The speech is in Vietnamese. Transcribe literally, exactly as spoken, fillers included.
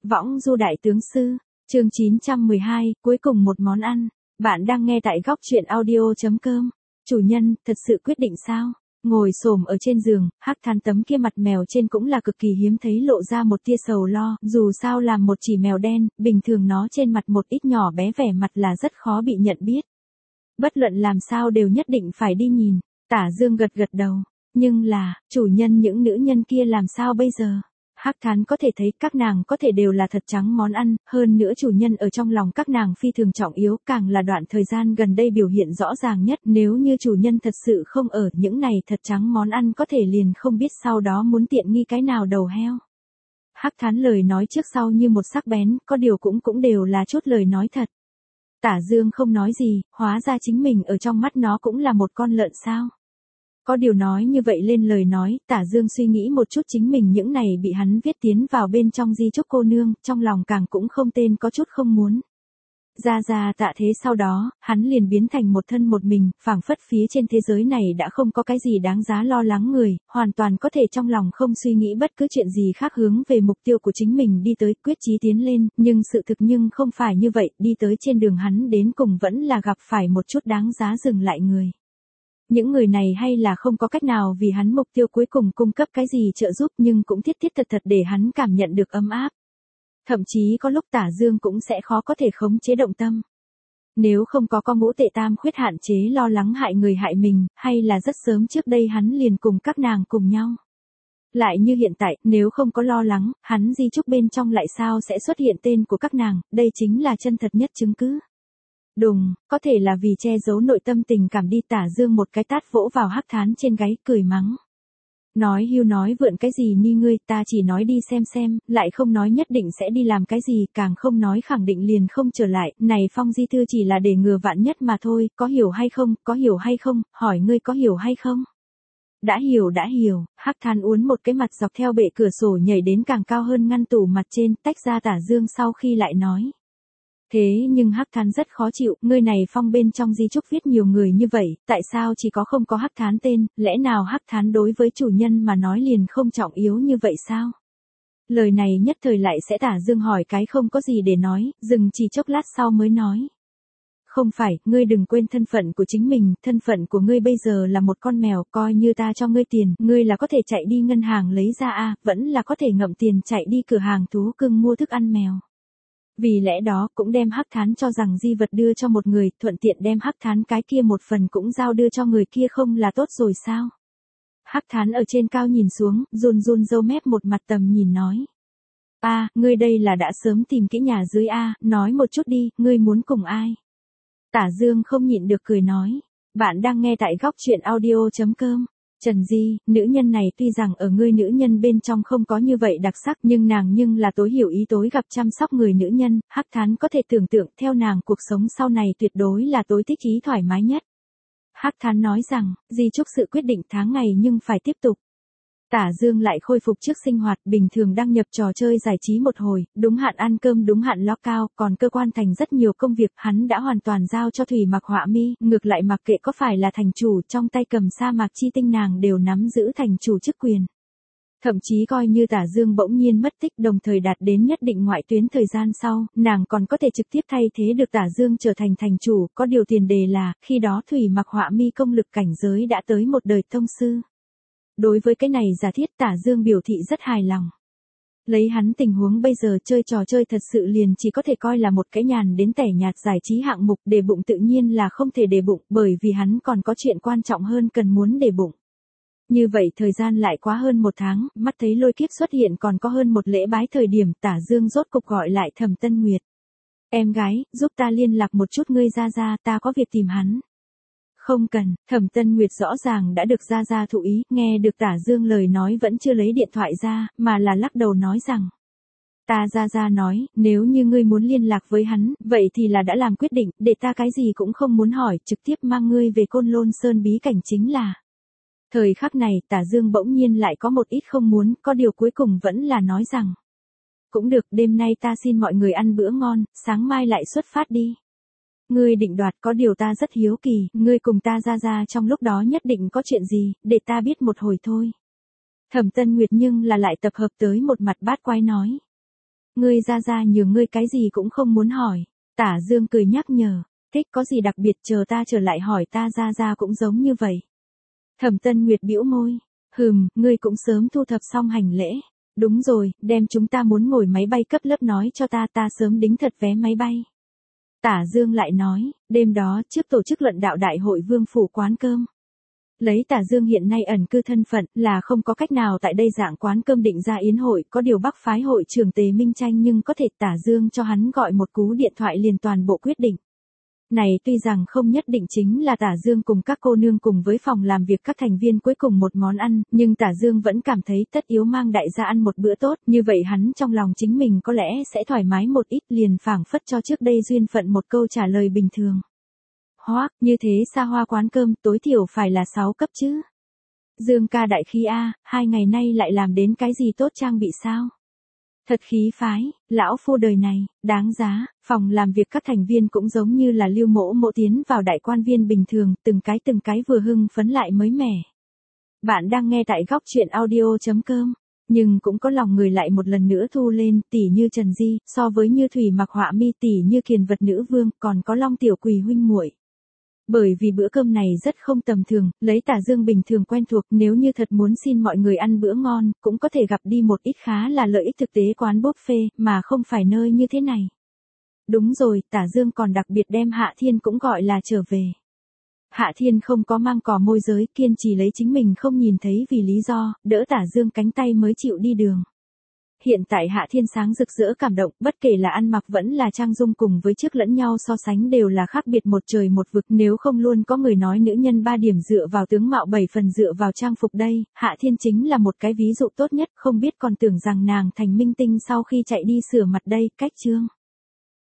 Võng du đại tướng sư, chương chín trăm mười hai, cuối cùng một món ăn. Bạn đang nghe tại góc truyện audio chấm com. Chủ nhân, thật sự quyết định sao? Ngồi xổm ở trên giường, Hắc Thán tấm kia mặt mèo trên cũng là cực kỳ hiếm thấy lộ ra một tia sầu lo, dù sao làm một chỉ mèo đen, bình thường nó trên mặt một ít nhỏ bé vẻ mặt là rất khó bị nhận biết. Bất luận làm sao đều nhất định phải đi nhìn. Tả Dương gật gật đầu, nhưng là, chủ nhân những nữ nhân kia làm sao bây giờ? Hắc Thán có thể thấy các nàng có thể đều là thật trắng món ăn, hơn nữa chủ nhân ở trong lòng các nàng phi thường trọng yếu, càng là đoạn thời gian gần đây biểu hiện rõ ràng nhất, nếu như chủ nhân thật sự không ở, những này thật trắng món ăn có thể liền không biết sau đó muốn tiện nghi cái nào đầu heo. Hắc Thán lời nói trước sau như một sắc bén, có điều cũng cũng đều là chút lời nói thật. Tả Dương không nói gì, hóa ra chính mình ở trong mắt nó cũng là một con lợn sao. Có điều nói như vậy lên lời nói, Tả Dương suy nghĩ một chút chính mình những này bị hắn viết tiến vào bên trong di chúc cô nương, trong lòng càng cũng không tên có chút không muốn. Ra ra tạ thế sau đó, hắn liền biến thành một thân một mình, phảng phất phía trên thế giới này đã không có cái gì đáng giá lo lắng người, hoàn toàn có thể trong lòng không suy nghĩ bất cứ chuyện gì khác hướng về mục tiêu của chính mình đi tới, quyết chí tiến lên, nhưng sự thực nhưng không phải như vậy, đi tới trên đường hắn đến cùng vẫn là gặp phải một chút đáng giá dừng lại người. Những người này hay là không có cách nào vì hắn mục tiêu cuối cùng cung cấp cái gì trợ giúp nhưng cũng thiết thiết thật thật để hắn cảm nhận được ấm áp. Thậm chí có lúc Tả Dương cũng sẽ khó có thể khống chế động tâm. Nếu không có có ngũ tệ tam khuyết hạn chế lo lắng hại người hại mình, hay là rất sớm trước đây hắn liền cùng các nàng cùng nhau. Lại như hiện tại, nếu không có lo lắng, hắn di chúc bên trong lại sao sẽ xuất hiện tên của các nàng, đây chính là chân thật nhất chứng cứ. Đùng, có thể là vì che giấu nội tâm tình cảm đi Tả Dương một cái tát vỗ vào Hắc Thán trên gáy, cười mắng. Nói hưu nói vượn cái gì ni ngươi, ta chỉ nói đi xem xem, lại không nói nhất định sẽ đi làm cái gì, càng không nói khẳng định liền không trở lại, này phong di thư chỉ là để ngừa vạn nhất mà thôi, có hiểu hay không, có hiểu hay không, hỏi ngươi có hiểu hay không? Đã hiểu đã hiểu, Hắc Thán uốn một cái mặt dọc theo bệ cửa sổ nhảy đến càng cao hơn ngăn tủ mặt trên, tách ra Tả Dương sau khi lại nói. Thế nhưng Hắc Thán rất khó chịu, ngươi này phong bên trong di chúc viết nhiều người như vậy, tại sao chỉ có không có Hắc Thán tên, lẽ nào Hắc Thán đối với chủ nhân mà nói liền không trọng yếu như vậy sao? Lời này nhất thời lại sẽ Tả Dương hỏi cái không có gì để nói, dừng chỉ chốc lát sau mới nói. Không phải, ngươi đừng quên thân phận của chính mình, thân phận của ngươi bây giờ là một con mèo, coi như ta cho ngươi tiền, ngươi là có thể chạy đi ngân hàng lấy ra a, vẫn là có thể ngậm tiền chạy đi cửa hàng thú cưng mua thức ăn mèo. Vì lẽ đó cũng đem Hắc Thán cho rằng di vật đưa cho một người, thuận tiện đem Hắc Thán cái kia một phần cũng giao đưa cho người kia không là tốt rồi sao? Hắc Thán ở trên cao nhìn xuống, run run râu mép một mặt tầm nhìn nói. A, à, ngươi đây là đã sớm tìm kỹ nhà dưới A, nói một chút đi, ngươi muốn cùng ai? Tả Dương không nhịn được cười nói. Bạn đang nghe tại góc truyện audio chấm com. Trần Di, nữ nhân này tuy rằng ở ngươi nữ nhân bên trong không có như vậy đặc sắc nhưng nàng nhưng là tối hiểu ý tối gặp chăm sóc người nữ nhân, Hắc Thán có thể tưởng tượng theo nàng cuộc sống sau này tuyệt đối là tối thích ý thoải mái nhất. Hắc Thán nói rằng, di chúc sự quyết định tháng ngày nhưng phải tiếp tục. Tả Dương lại khôi phục trước sinh hoạt bình thường đăng nhập trò chơi giải trí một hồi, đúng hạn ăn cơm đúng hạn lót cao, còn cơ quan thành rất nhiều công việc hắn đã hoàn toàn giao cho Thủy Mặc Họa Mi, ngược lại mặc kệ có phải là thành chủ trong tay cầm sa mạc chi tinh nàng đều nắm giữ thành chủ chức quyền. Thậm chí coi như Tả Dương bỗng nhiên mất tích đồng thời đạt đến nhất định ngoại tuyến thời gian sau, nàng còn có thể trực tiếp thay thế được Tả Dương trở thành thành chủ, có điều tiền đề là, khi đó Thủy Mặc Họa Mi công lực cảnh giới đã tới một đời tông sư. Đối với cái này giả thiết Tả Dương biểu thị rất hài lòng. Lấy hắn tình huống bây giờ chơi trò chơi thật sự liền chỉ có thể coi là một cái nhàn đến tẻ nhạt giải trí hạng mục để bụng tự nhiên là không thể để bụng bởi vì hắn còn có chuyện quan trọng hơn cần muốn để bụng. Như vậy thời gian lại quá hơn một tháng, mắt thấy lôi kiếp xuất hiện còn có hơn một lễ bái thời điểm Tả Dương rốt cục gọi lại Thẩm Tân Nguyệt. Em gái, giúp ta liên lạc một chút ngươi ra ra, ta có việc tìm hắn. Không cần, Thẩm Tân Nguyệt rõ ràng đã được ra ra thụ ý, nghe được Tả Dương lời nói vẫn chưa lấy điện thoại ra, mà là lắc đầu nói rằng. Ta ra ra nói, nếu như ngươi muốn liên lạc với hắn, vậy thì là đã làm quyết định, để ta cái gì cũng không muốn hỏi, trực tiếp mang ngươi về Côn Lôn Sơn bí cảnh chính là. Thời khắc này Tả Dương bỗng nhiên lại có một ít không muốn, có điều cuối cùng vẫn là nói rằng. Cũng được, đêm nay ta xin mọi người ăn bữa ngon, sáng mai lại xuất phát đi. Ngươi định đoạt có điều ta rất hiếu kỳ, ngươi cùng ta ra ra trong lúc đó nhất định có chuyện gì, để ta biết một hồi thôi. Thẩm Tân Nguyệt nhưng là lại tập hợp tới một mặt bát quái nói. Ngươi ra ra nhường ngươi cái gì cũng không muốn hỏi. Tả Dương cười nhắc nhở, thích có gì đặc biệt chờ ta trở lại hỏi ta ra ra cũng giống như vậy. Thẩm Tân Nguyệt bĩu môi, hừm, ngươi cũng sớm thu thập xong hành lễ. Đúng rồi, đem chúng ta muốn ngồi máy bay cấp lớp nói cho ta, ta sớm đính thật vé máy bay. Tả Dương lại nói, đêm đó trước tổ chức luận đạo đại hội Vương phủ quán cơm. Lấy Tả Dương hiện nay ẩn cư thân phận là không có cách nào tại đây dạng quán cơm định ra yến hội, có điều Bắc phái hội trưởng Tề Minh Tranh nhưng có thể Tả Dương cho hắn gọi một cú điện thoại liền toàn bộ quyết định. Này tuy rằng không nhất định chính là Tả Dương cùng các cô nương cùng với phòng làm việc các thành viên cuối cùng một món ăn, nhưng Tả Dương vẫn cảm thấy tất yếu mang đại gia ăn một bữa tốt, như vậy hắn trong lòng chính mình có lẽ sẽ thoải mái một ít, liền phảng phất cho trước đây duyên phận một câu trả lời bình thường. Hoác, như thế xa hoa quán cơm tối thiểu phải là sáu cấp chứ. Dương ca đại khí a, hai ngày nay lại làm đến cái gì tốt trang bị sao? Thật khí phái, lão phu đời này, đáng giá. Phòng làm việc các thành viên cũng giống như là Lưu Mỗ Mỗ tiến vào đại quan viên bình thường, từng cái từng cái vừa hưng phấn lại mới mẻ. Bạn đang nghe tại góc truyện audio chấm com, nhưng cũng có lòng người lại một lần nữa thu lên, tỷ như Trần Di, so với Như Thủy Mặc Họa Mi, tỷ như Kiền Vật Nữ Vương, còn có Long Tiểu Quỳ huynh muội. Bởi vì bữa cơm này rất không tầm thường, lấy Tả Dương bình thường quen thuộc, nếu như thật muốn xin mọi người ăn bữa ngon, cũng có thể gặp đi một ít khá là lợi ích thực tế quán buffet, mà không phải nơi như thế này. Đúng rồi, Tả Dương còn đặc biệt đem Hạ Thiên cũng gọi là trở về. Hạ Thiên không có mang cò môi giới, kiên trì lấy chính mình không nhìn thấy vì lý do, đỡ Tả Dương cánh tay mới chịu đi đường. Hiện tại Hạ Thiên sáng rực rỡ cảm động, bất kể là ăn mặc vẫn là trang dung cùng với trước lẫn nhau so sánh đều là khác biệt một trời một vực, nếu không luôn có người nói nữ nhân ba điểm dựa vào tướng mạo bảy phần dựa vào trang phục đây, Hạ Thiên chính là một cái ví dụ tốt nhất, không biết còn tưởng rằng nàng thành minh tinh sau khi chạy đi sửa mặt đây, cách chương.